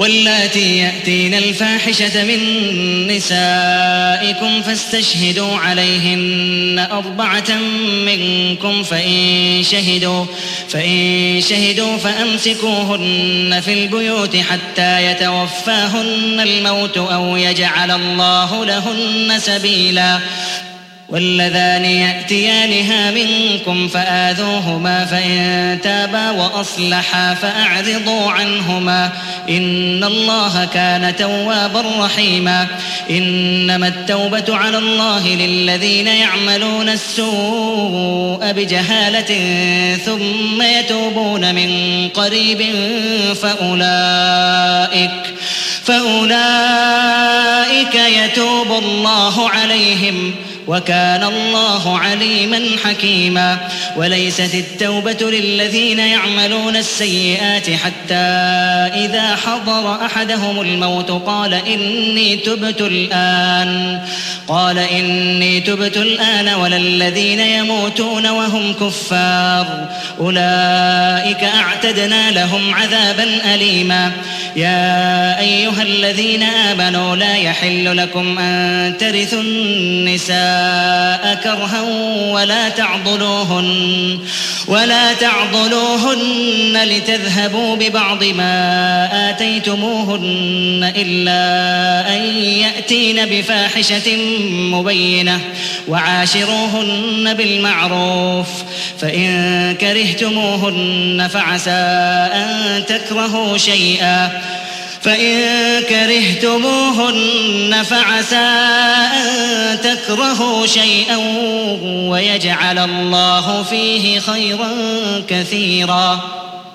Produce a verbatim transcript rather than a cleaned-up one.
واللاتي يأتين الفاحشة من نسائكم فاستشهدوا عليهن أربعة منكم فإن شهدوا, فإن شهدوا فأمسكوهن في البيوت حتى يتوفاهن الموت أو يجعل الله لهن سبيلا. واللذان يأتيانها منكم فآذوهما فإن تابا وأصلحا فأعرضوا عنهما إن الله كان توابا رحيما. إنما التوبة على الله للذين يعملون السوء بجهالة ثم يتوبون من قريب فأولئك فأولئك يتوب الله عليهم وكان الله عليما حكيما. وليست التوبة للذين يعملون السيئات حتى إذا حضر أحدهم الموت قال إني تبت الآن قال إني تبت الآن ولا الذين يموتون وهم كفار أولئك أعتدنا لهم عذابا أليما. يا أيها الذين آمنوا لا يحل لكم أن ترثوا النساء كرها ولا تعضلوهن ولا تعضلوهن لتذهبوا ببعض ما آتيتموهن إلا أن يأتين بفاحشة مبينة وعاشروهن بالمعروف فإن كرهتموهن فعسى أن تكرهوا شيئا فإن كرهتموهن فعسى أن تكرهوا شيئا ويجعل الله فيه خيرا كثيرا.